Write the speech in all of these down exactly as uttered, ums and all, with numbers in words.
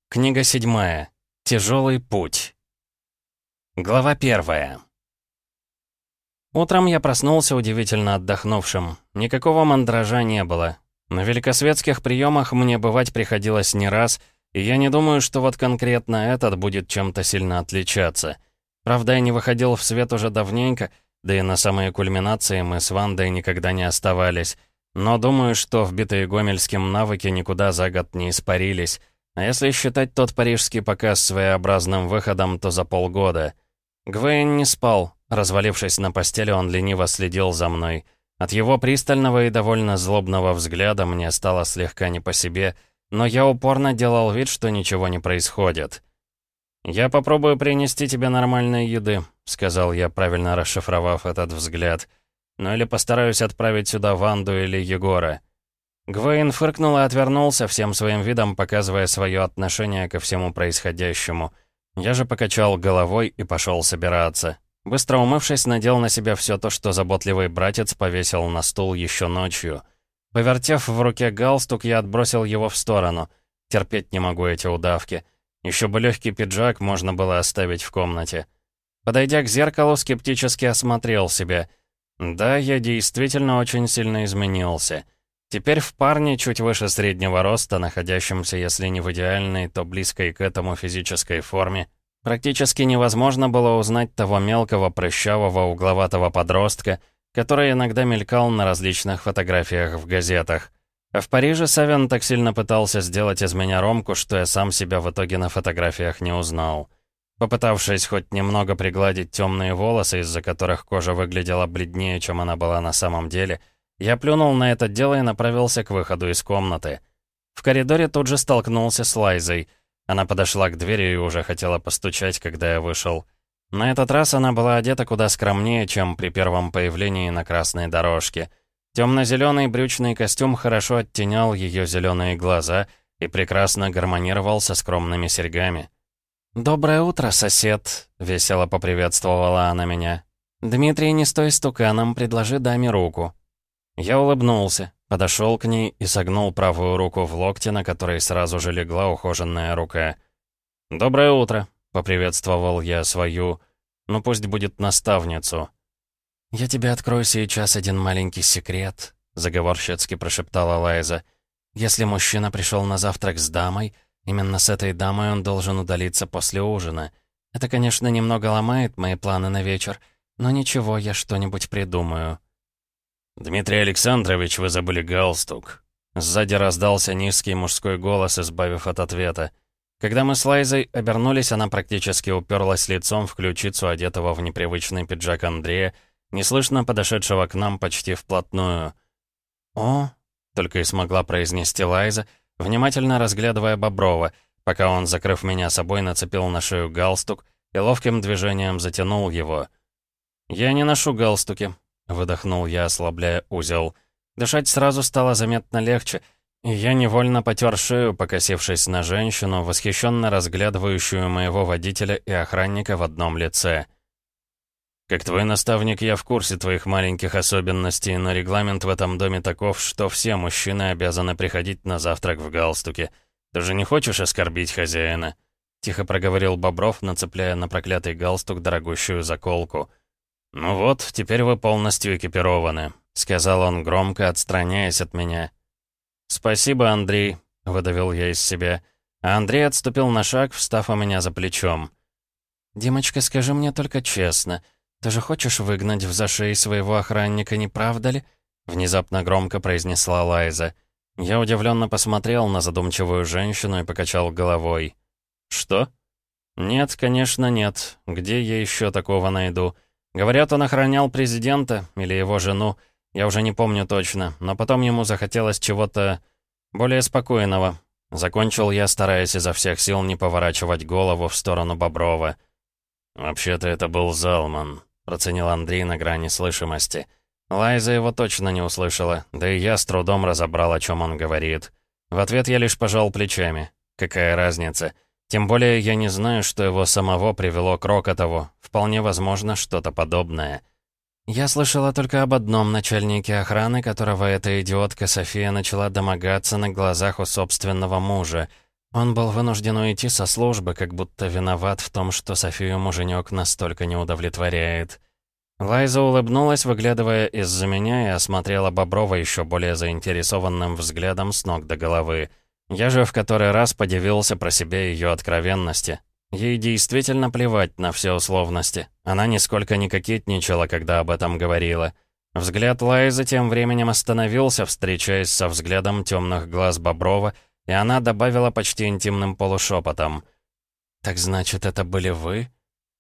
Книга седьмая. Тяжелый путь. Глава первая. Утром я проснулся удивительно отдохнувшим. Никакого мандража не было. На великосветских приемах мне бывать приходилось не раз, и я не думаю, что вот конкретно этот будет чем-то сильно отличаться. Правда, я не выходил в свет уже давненько, да и на самые кульминации мы с Вандой никогда не оставались. Но думаю, что вбитые Гомельским навыки никуда за год не испарились. А если считать тот парижский показ своеобразным выходом, то за полгода. Гвейн не спал. Развалившись на постели, он лениво следил за мной. От его пристального и довольно злобного взгляда мне стало слегка не по себе, но я упорно делал вид, что ничего не происходит. «Я попробую принести тебе нормальной еды», — сказал я, правильно расшифровав этот взгляд. «Ну или постараюсь отправить сюда Ванду или Егора». Гвейн фыркнул и отвернулся, всем своим видом показывая свое отношение ко всему происходящему. Я же покачал головой и пошел собираться. Быстро умывшись, надел на себя все то, что заботливый братец повесил на стул еще ночью. Повертев в руке галстук, я отбросил его в сторону. Терпеть не могу эти удавки. Еще бы легкий пиджак можно было оставить в комнате. Подойдя к зеркалу, скептически осмотрел себя. Да, я действительно очень сильно изменился. Теперь в парне чуть выше среднего роста, находящемся, если не в идеальной, то близкой к этому физической форме, практически невозможно было узнать того мелкого, прыщавого, угловатого подростка, который иногда мелькал на различных фотографиях в газетах. А в Париже Савин так сильно пытался сделать из меня Ромку, что я сам себя в итоге на фотографиях не узнал. Попытавшись хоть немного пригладить темные волосы, из-за которых кожа выглядела бледнее, чем она была на самом деле, я плюнул на это дело и направился к выходу из комнаты. В коридоре тут же столкнулся с Лайзой. Она подошла к двери и уже хотела постучать, когда я вышел. На этот раз она была одета куда скромнее, чем при первом появлении на красной дорожке. Темно-зеленый брючный костюм хорошо оттенял ее зеленые глаза и прекрасно гармонировал со скромными серьгами. «Доброе утро, сосед», — весело поприветствовала она меня. «Дмитрий, не стой стуканом, предложи даме руку». Я улыбнулся, подошел к ней и согнул правую руку в локте, на которой сразу же легла ухоженная рука. «Доброе утро», — поприветствовал я свою, ну пусть будет наставницу. «Я тебе открою сейчас один маленький секрет», — заговорщицки прошептала Лайза. «Если мужчина пришел на завтрак с дамой, именно с этой дамой он должен удалиться после ужина. Это, конечно, немного ломает мои планы на вечер, но ничего, я что-нибудь придумаю». «Дмитрий Александрович, вы забыли галстук». Сзади раздался низкий мужской голос, избавив от ответа. Когда мы с Лайзой обернулись, она практически уперлась лицом в ключицу одетого в непривычный пиджак Андрея, неслышно подошедшего к нам почти вплотную. «О!» — только и смогла произнести Лайза, внимательно разглядывая Боброва, пока он, закрыв меня собой, нацепил на шею галстук и ловким движением затянул его. «Я не ношу галстуки», — выдохнул я, ослабляя узел. Дышать сразу стало заметно легче, и я невольно потер шею, покосившись на женщину, восхищенно разглядывающую моего водителя и охранника в одном лице. «Как твой наставник, я в курсе твоих маленьких особенностей, но регламент в этом доме таков, что все мужчины обязаны приходить на завтрак в галстуке. Ты же не хочешь оскорбить хозяина?» — тихо проговорил Бобров, нацепляя на проклятый галстук дорогущую заколку. «Ну вот, теперь вы полностью экипированы», — сказал он громко, отстраняясь от меня. «Спасибо, Андрей», — выдавил я из себя. А Андрей отступил на шаг, встав у меня за плечом. «Димочка, скажи мне только честно, ты же хочешь выгнать в зашей своего охранника, не правда ли?» Внезапно громко произнесла Лайза. Я удивленно посмотрел на задумчивую женщину и покачал головой. «Что?» «Нет, конечно, нет. Где я еще такого найду? Говорят, он охранял президента или его жену. Я уже не помню точно, но потом ему захотелось чего-то более спокойного». Закончил я, стараясь изо всех сил не поворачивать голову в сторону Боброва. «Вообще-то это был Залман», — проценил Андрей на грани слышимости. Лайза его точно не услышала, да и я с трудом разобрал, о чем он говорит. В ответ я лишь пожал плечами. Какая разница? Тем более я не знаю, что его самого привело к Рокотову. Вполне возможно, что-то подобное. Я слышала только об одном начальнике охраны, которого эта идиотка София начала домогаться на глазах у собственного мужа. Он был вынужден уйти со службы, как будто виноват в том, что Софию муженек настолько не удовлетворяет. Лайза улыбнулась, выглядывая из-за меня, и осмотрела Боброва еще более заинтересованным взглядом с ног до головы. Я же в который раз подивился про себя ее откровенности. Ей действительно плевать на все условности. Она нисколько не кокетничала, когда об этом говорила. Взгляд Лайзы тем временем остановился, встречаясь со взглядом темных глаз Боброва, и она добавила почти интимным полушепотом. «Так значит, это были вы?»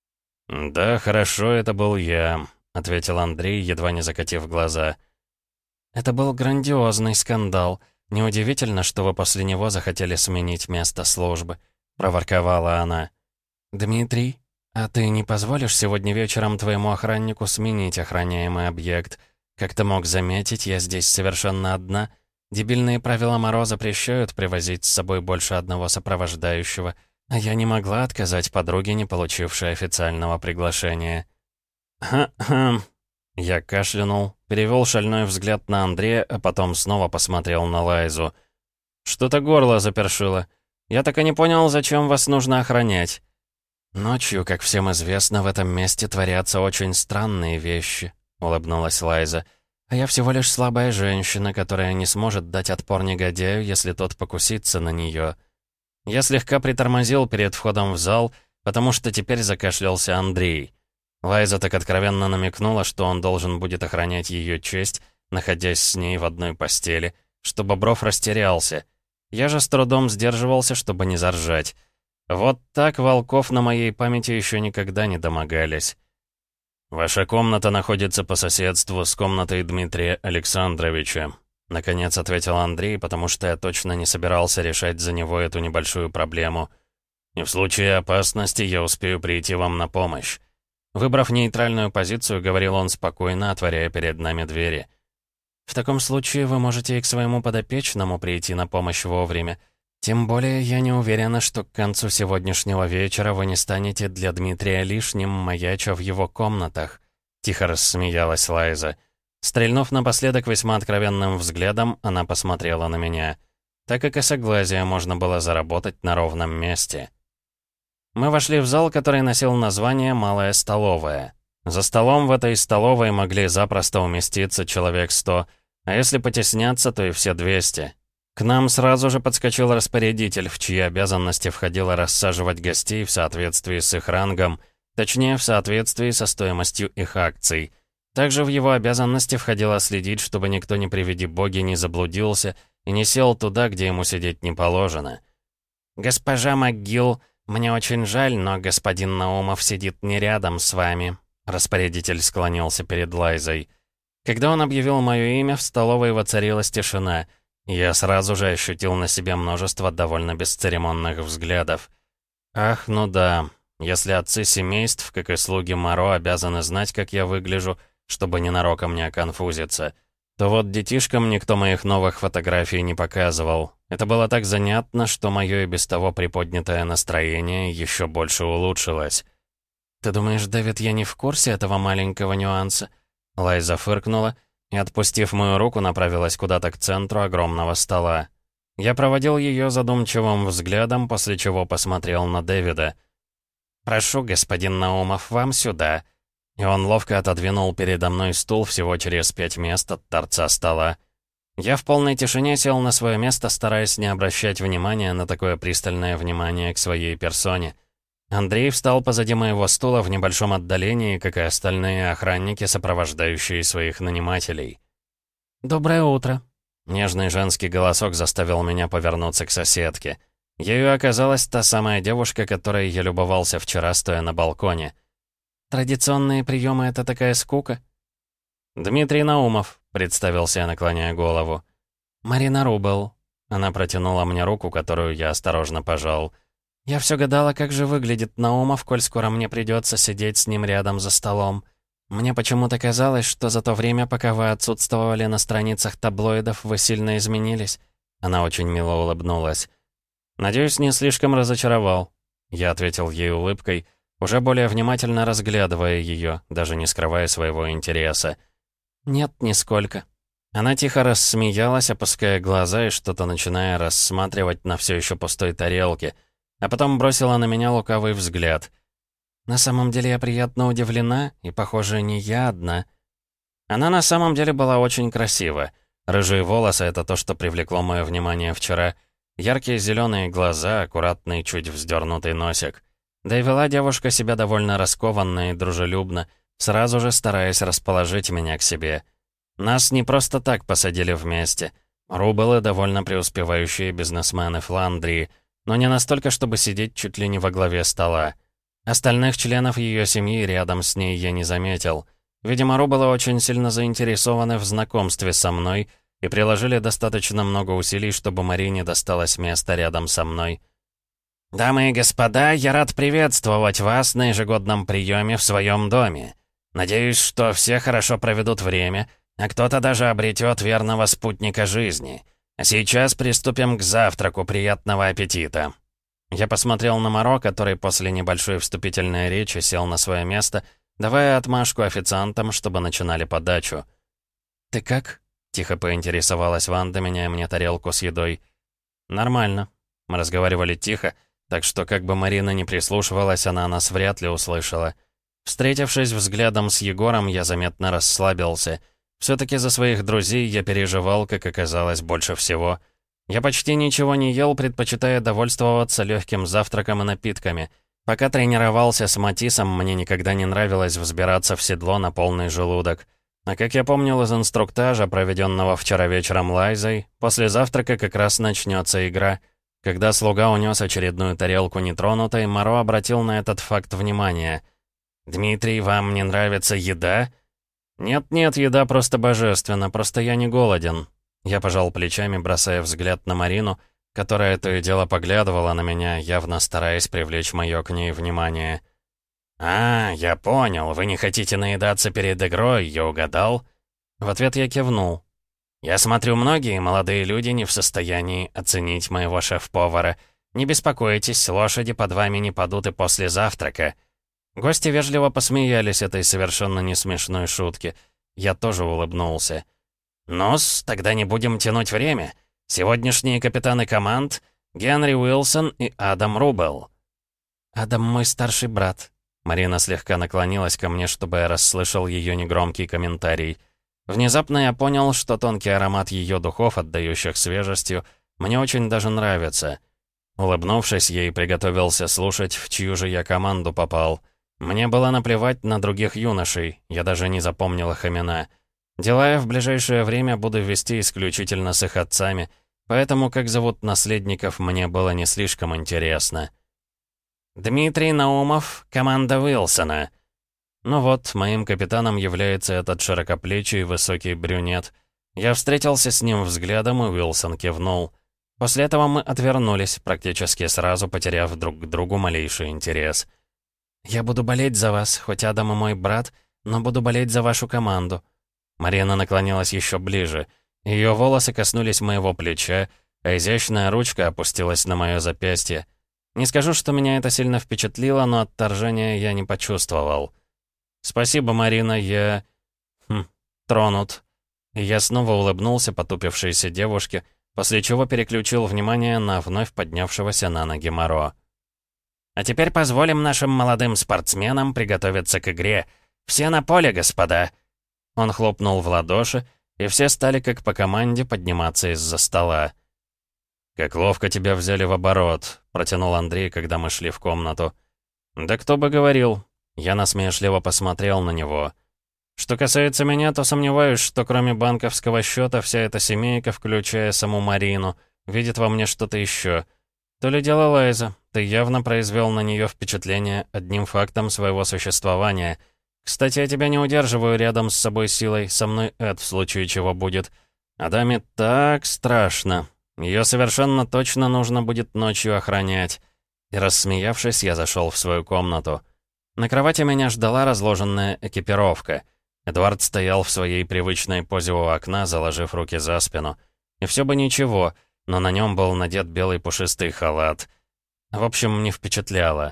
«Да, хорошо, это был я», — ответил Андрей, едва не закатив глаза. «Это был грандиозный скандал. Неудивительно, что вы после него захотели сменить место службы», — проворковала она. «Дмитрий, а ты не позволишь сегодня вечером твоему охраннику сменить охраняемый объект? Как ты мог заметить, я здесь совершенно одна. Дебильные правила Моро запрещают привозить с собой больше одного сопровождающего, а я не могла отказать подруге, не получившей официального приглашения». «Ха-ха». Я кашлянул, перевел шальной взгляд на Андрея, а потом снова посмотрел на Лайзу. «Что-то горло запершило. Я так и не понял, зачем вас нужно охранять». «Ночью, как всем известно, в этом месте творятся очень странные вещи», — улыбнулась Лайза. «А я всего лишь слабая женщина, которая не сможет дать отпор негодяю, если тот покусится на нее». Я слегка притормозил перед входом в зал, потому что теперь закашлялся Андрей. Лайза так откровенно намекнула, что он должен будет охранять ее честь, находясь с ней в одной постели, что Бобров растерялся. Я же с трудом сдерживался, чтобы не заржать. Вот так волков на моей памяти еще никогда не домогались. «Ваша комната находится по соседству с комнатой Дмитрия Александровича», — наконец ответил Андрей, потому что я точно не собирался решать за него эту небольшую проблему. «И в случае опасности я успею прийти вам на помощь». Выбрав нейтральную позицию, говорил он спокойно, отворяя перед нами двери. «В таком случае вы можете и к своему подопечному прийти на помощь вовремя. Тем более я не уверена, что к концу сегодняшнего вечера вы не станете для Дмитрия лишним, маяча в его комнатах», — тихо рассмеялась Лайза. Стрельнув напоследок весьма откровенным взглядом, она посмотрела на меня. Так и косоглазие можно было заработать на ровном месте. Мы вошли в зал, который носил название «Малая столовая». За столом в этой столовой могли запросто уместиться человек сто, а если потесняться, то и все двести. К нам сразу же подскочил распорядитель, в чьи обязанности входило рассаживать гостей в соответствии с их рангом, точнее, в соответствии со стоимостью их акций. Также в его обязанности входило следить, чтобы никто не приведи боги не заблудился и не сел туда, где ему сидеть не положено. «Госпожа МcГилл, мне очень жаль, но господин Наумов сидит не рядом с вами», — распорядитель склонился перед Лайзой. Когда он объявил мое имя, в столовой воцарилась тишина. Я сразу же ощутил на себе множество довольно бесцеремонных взглядов. Ах, ну да, если отцы семейств, как и слуги Моро, обязаны знать, как я выгляжу, чтобы ненароком не оконфузиться, то вот детишкам никто моих новых фотографий не показывал. Это было так занятно, что мое и без того приподнятое настроение еще больше улучшилось. «Ты думаешь, Дэвид, я не в курсе этого маленького нюанса?» Лайза фыркнула и, отпустив мою руку, направилась куда-то к центру огромного стола. Я проводил ее задумчивым взглядом, после чего посмотрел на Дэвида. «Прошу, господин Наумов, вам сюда». И он ловко отодвинул передо мной стул всего через пять мест от торца стола. Я в полной тишине сел на свое место, стараясь не обращать внимания на такое пристальное внимание к своей персоне. Андрей встал позади моего стула в небольшом отдалении, как и остальные охранники, сопровождающие своих нанимателей. «Доброе утро». Нежный женский голосок заставил меня повернуться к соседке. Ею оказалась та самая девушка, которой я любовался вчера, стоя на балконе. «Традиционные приемы — это такая скука?» «Дмитрий Наумов», — представился я, наклоняя голову. «Марина Рубел». Она протянула мне руку, которую я осторожно пожал. «Я все гадала, как же выглядит Наумов, коль скоро мне придется сидеть с ним рядом за столом. Мне почему-то казалось, что за то время, пока вы отсутствовали на страницах таблоидов, вы сильно изменились». Она очень мило улыбнулась. «Надеюсь, не слишком разочаровал». Я ответил ей улыбкой, уже более внимательно разглядывая ее, даже не скрывая своего интереса. «Нет, нисколько». Она тихо рассмеялась, опуская глаза и что-то начиная рассматривать на все еще пустой тарелке, а потом бросила на меня лукавый взгляд. «На самом деле я приятно удивлена, и, похоже, не я одна». Она на самом деле была очень красива. Рыжие волосы — это то, что привлекло мое внимание вчера. Яркие зеленые глаза, аккуратный, чуть вздернутый носик. Да и вела девушка себя довольно раскованно и дружелюбно, сразу же стараясь расположить меня к себе. Нас не просто так посадили вместе. Рубелы — довольно преуспевающие бизнесмены Фландрии, но не настолько, чтобы сидеть чуть ли не во главе стола. Остальных членов ее семьи рядом с ней я не заметил. Видимо, Рубелы очень сильно заинтересованы в знакомстве со мной и приложили достаточно много усилий, чтобы Марине досталось место рядом со мной. «Дамы и господа, я рад приветствовать вас на ежегодном приеме в своем доме. Надеюсь, что все хорошо проведут время, а кто-то даже обретет верного спутника жизни. А сейчас приступим к завтраку. Приятного аппетита!» Я посмотрел на Моро, который после небольшой вступительной речи сел на свое место, давая отмашку официантам, чтобы начинали подачу. «Ты как?» — тихо поинтересовалась Ванда, меняя мне тарелку с едой. «Нормально». Мы разговаривали тихо, так что как бы Марина не прислушивалась, она нас вряд ли услышала. Встретившись взглядом с Егором, я заметно расслабился. Все-таки за своих друзей я переживал, как оказалось, больше всего. Я почти ничего не ел, предпочитая довольствоваться легким завтраком и напитками. Пока тренировался с Матисом, мне никогда не нравилось взбираться в седло на полный желудок. А как я помнил из инструктажа, проведенного вчера вечером Лайзой, после завтрака как раз начнется игра. Когда слуга унес очередную тарелку нетронутой, Моро обратил на этот факт внимание. «Дмитрий, вам не нравится еда?» «Нет-нет, еда просто божественна, просто я не голоден». Я пожал плечами, бросая взгляд на Марину, которая то и дело поглядывала на меня, явно стараясь привлечь мое к ней внимание. «А, я понял, вы не хотите наедаться перед игрой, я угадал?» В ответ я кивнул. «Я смотрю, многие молодые люди не в состоянии оценить моего шеф-повара. Не беспокойтесь, лошади под вами не падут и после завтрака». Гости вежливо посмеялись этой совершенно не смешной шутке. Я тоже улыбнулся. «Ну-с, тогда не будем тянуть время. Сегодняшние капитаны команд — Генри Уилсон и Адам Рубел». «Адам мой старший брат». Марина слегка наклонилась ко мне, чтобы я расслышал ее негромкий комментарий. Внезапно я понял, что тонкий аромат ее духов, отдающих свежестью, мне очень даже нравится. Улыбнувшись, ей приготовился слушать, в чью же я команду попал. Мне было наплевать на других юношей, я даже не запомнил их имена. Дела я в ближайшее время буду вести исключительно с их отцами, поэтому как зовут наследников мне было не слишком интересно. «Дмитрий Наумов, команда Уилсона». Ну вот, моим капитаном является этот широкоплечий высокий брюнет. Я встретился с ним взглядом, и Уилсон кивнул. После этого мы отвернулись, практически сразу потеряв друг к другу малейший интерес. «Я буду болеть за вас, хоть Адам и мой брат, но буду болеть за вашу команду». Марина наклонилась еще ближе. Ее волосы коснулись моего плеча, а изящная ручка опустилась на мое запястье. Не скажу, что меня это сильно впечатлило, но отторжения я не почувствовал. «Спасибо, Марина, я... Хм, тронут». И я снова улыбнулся потупившейся девушке, после чего переключил внимание на вновь поднявшегося на ноги Моро. «А теперь позволим нашим молодым спортсменам приготовиться к игре. Все на поле, господа!» Он хлопнул в ладоши, и все стали как по команде подниматься из-за стола. «Как ловко тебя взяли в оборот», — протянул Андрей, когда мы шли в комнату. «Да кто бы говорил». Я насмешливо посмотрел на него. «Что касается меня, то сомневаюсь, что кроме банковского счета вся эта семейка, включая саму Марину, видит во мне что-то еще. То ли дело Лайза, ты явно произвел на нее впечатление одним фактом своего существования. Кстати, я тебя не удерживаю рядом с собой силой, со мной Эд в случае чего будет. А даме так страшно. Ее совершенно точно нужно будет ночью охранять». И рассмеявшись, я зашел в свою комнату. На кровати меня ждала разложенная экипировка. Эдвард стоял в своей привычной позе у окна, заложив руки за спину. И все бы ничего, но на нем был надет белый пушистый халат. В общем, не впечатляло.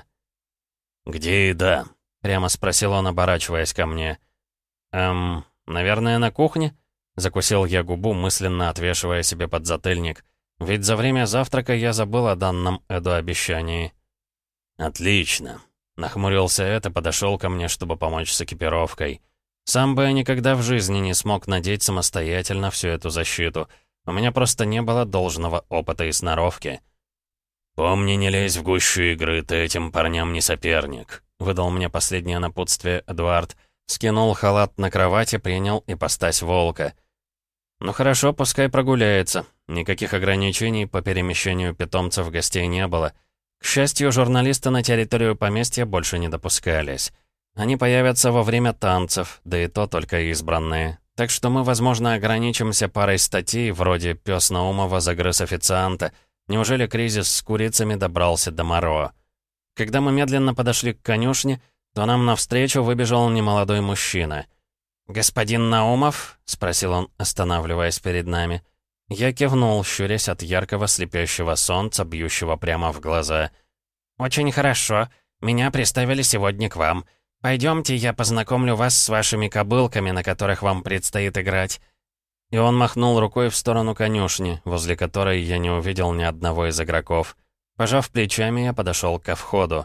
«Где еда?» — прямо спросил он, оборачиваясь ко мне. «Эм, наверное, на кухне?» Закусил я губу, мысленно отвешивая себе подзатыльник. Ведь за время завтрака я забыл о данном Эду обещании. «Отлично!» Нахмурился Эд и подошел ко мне, чтобы помочь с экипировкой. Сам бы я никогда в жизни не смог надеть самостоятельно всю эту защиту. У меня просто не было должного опыта и сноровки. «Помни, не лезь в гущу игры, ты этим парням не соперник», — выдал мне последнее напутствие Эдуард. Скинул халат на кровати, принял ипостась волка. «Ну хорошо, пускай прогуляется. Никаких ограничений по перемещению питомцев гостей не было. К счастью, журналисты на территорию поместья больше не допускались. Они появятся во время танцев, да и то только избранные. Так что мы, возможно, ограничимся парой статей, вроде «Пёс Наумова загрыз официанта». Неужели кризис с курицами добрался до Моро? Когда мы медленно подошли к конюшне, то нам навстречу выбежал немолодой мужчина. «Господин Наумов?» — спросил он, останавливаясь перед нами. Я кивнул, щурясь от яркого слепящего солнца, бьющего прямо в глаза. «Очень хорошо. Меня приставили сегодня к вам. Пойдемте, я познакомлю вас с вашими кобылками, на которых вам предстоит играть». И он махнул рукой в сторону конюшни, возле которой я не увидел ни одного из игроков. Пожав плечами, я подошел ко входу.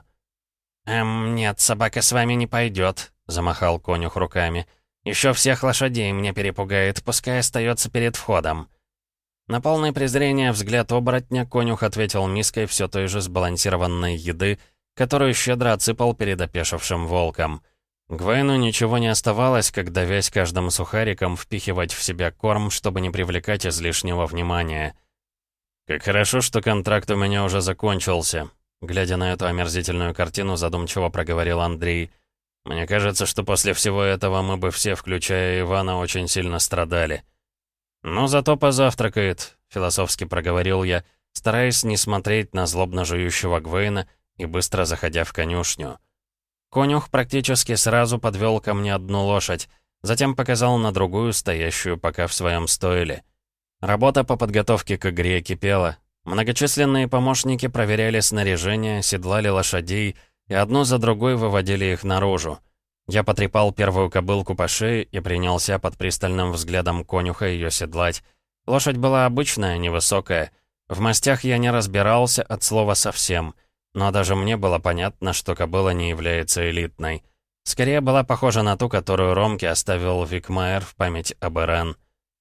«Эм, нет, собака с вами не пойдет», — замахал конюх руками. «Еще всех лошадей мне перепугает, пускай остается перед входом». На полное презрение взгляд оборотня конюх ответил миской все той же сбалансированной еды, которую щедро отсыпал перед опешившим волком. Гвейну ничего не оставалось, как давясь каждым сухариком впихивать в себя корм, чтобы не привлекать излишнего внимания. «Как хорошо, что контракт у меня уже закончился», — глядя на эту омерзительную картину, задумчиво проговорил Андрей. «Мне кажется, что после всего этого мы бы все, включая Ивана, очень сильно страдали». «Ну, зато позавтракает», — философски проговорил я, стараясь не смотреть на злобно жующего Гвейна и быстро заходя в конюшню. Конюх практически сразу подвел ко мне одну лошадь, затем показал на другую, стоящую пока в своем стойле. Работа по подготовке к игре кипела. Многочисленные помощники проверяли снаряжение, седлали лошадей и одну за другой выводили их наружу. Я потрепал первую кобылку по шее и принялся под пристальным взглядом конюха ее седлать. Лошадь была обычная, невысокая. В мастях я не разбирался от слова совсем. Но даже мне было понятно, что кобыла не является элитной. Скорее была похожа на ту, которую Ромке оставил Викмаер в память об Ирен.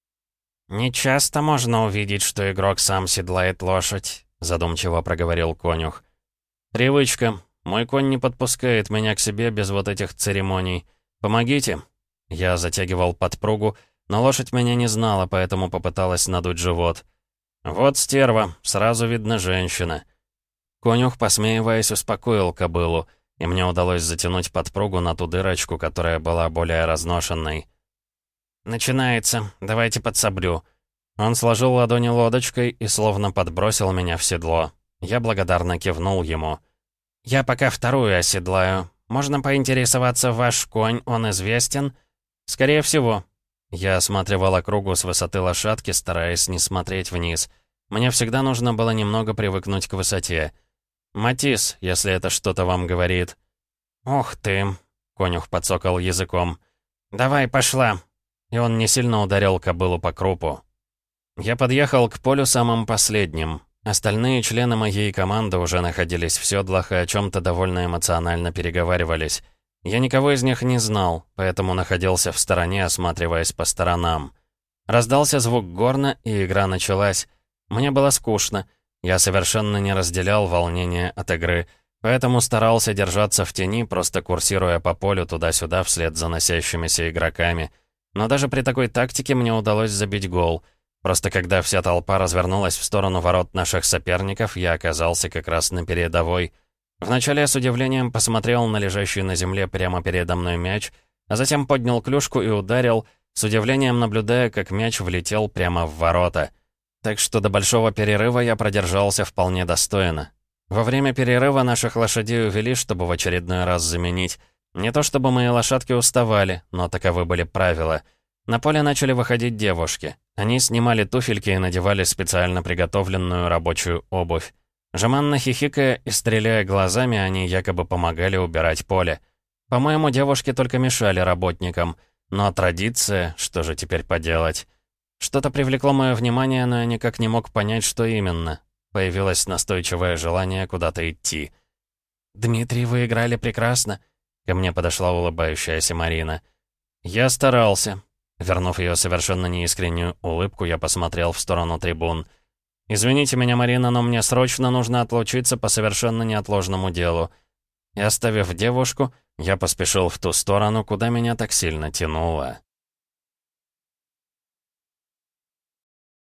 «Не часто можно увидеть, что игрок сам седлает лошадь», — задумчиво проговорил конюх. «Привычка. Мой конь не подпускает меня к себе без вот этих церемоний. Помогите». Я затягивал подпругу, но лошадь меня не знала, поэтому попыталась надуть живот. «Вот стерва, сразу видно женщина». Конюх, посмеиваясь, успокоил кобылу, и мне удалось затянуть подпругу на ту дырочку, которая была более разношенной. «Начинается. Давайте подсоблю». Он сложил ладони лодочкой и словно подбросил меня в седло. Я благодарно кивнул ему. «Я пока вторую оседлаю. Можно поинтересоваться, ваш конь, он известен?» «Скорее всего». Я осматривал округу с высоты лошадки, стараясь не смотреть вниз. Мне всегда нужно было немного привыкнуть к высоте. «Матис, если это что-то вам говорит». «Ух ты!» — конюх подсокал языком. «Давай, пошла!» И он не сильно ударил кобылу по крупу. Я подъехал к полю самым последним. Остальные члены моей команды уже находились в седлах и о чем-то довольно эмоционально переговаривались. Я никого из них не знал, поэтому находился в стороне, осматриваясь по сторонам. Раздался звук горна, и игра началась. Мне было скучно. Я совершенно не разделял волнение от игры, поэтому старался держаться в тени, просто курсируя по полю туда-сюда вслед за носящимися игроками. Но даже при такой тактике мне удалось забить гол. Просто когда вся толпа развернулась в сторону ворот наших соперников, я оказался как раз на передовой. Вначале я с удивлением посмотрел на лежащий на земле прямо передо мной мяч, а затем поднял клюшку и ударил, с удивлением наблюдая, как мяч влетел прямо в ворота. Так что до большого перерыва я продержался вполне достойно. Во время перерыва наших лошадей увели, чтобы в очередной раз заменить. Не то чтобы мои лошадки уставали, но таковы были правила. На поле начали выходить девушки. Они снимали туфельки и надевали специально приготовленную рабочую обувь. Жеманно хихикая и стреляя глазами, они якобы помогали убирать поле. По-моему, девушки только мешали работникам. Но традиция, что же теперь поделать? Что-то привлекло мое внимание, но я никак не мог понять, что именно. Появилось настойчивое желание куда-то идти. «Дмитрий, вы играли прекрасно», — ко мне подошла улыбающаяся Марина. «Я старался». Вернув ее совершенно неискреннюю улыбку, я посмотрел в сторону трибун. «Извините меня, Марина, но мне срочно нужно отлучиться по совершенно неотложному делу». И оставив девушку, я поспешил в ту сторону, куда меня так сильно тянуло.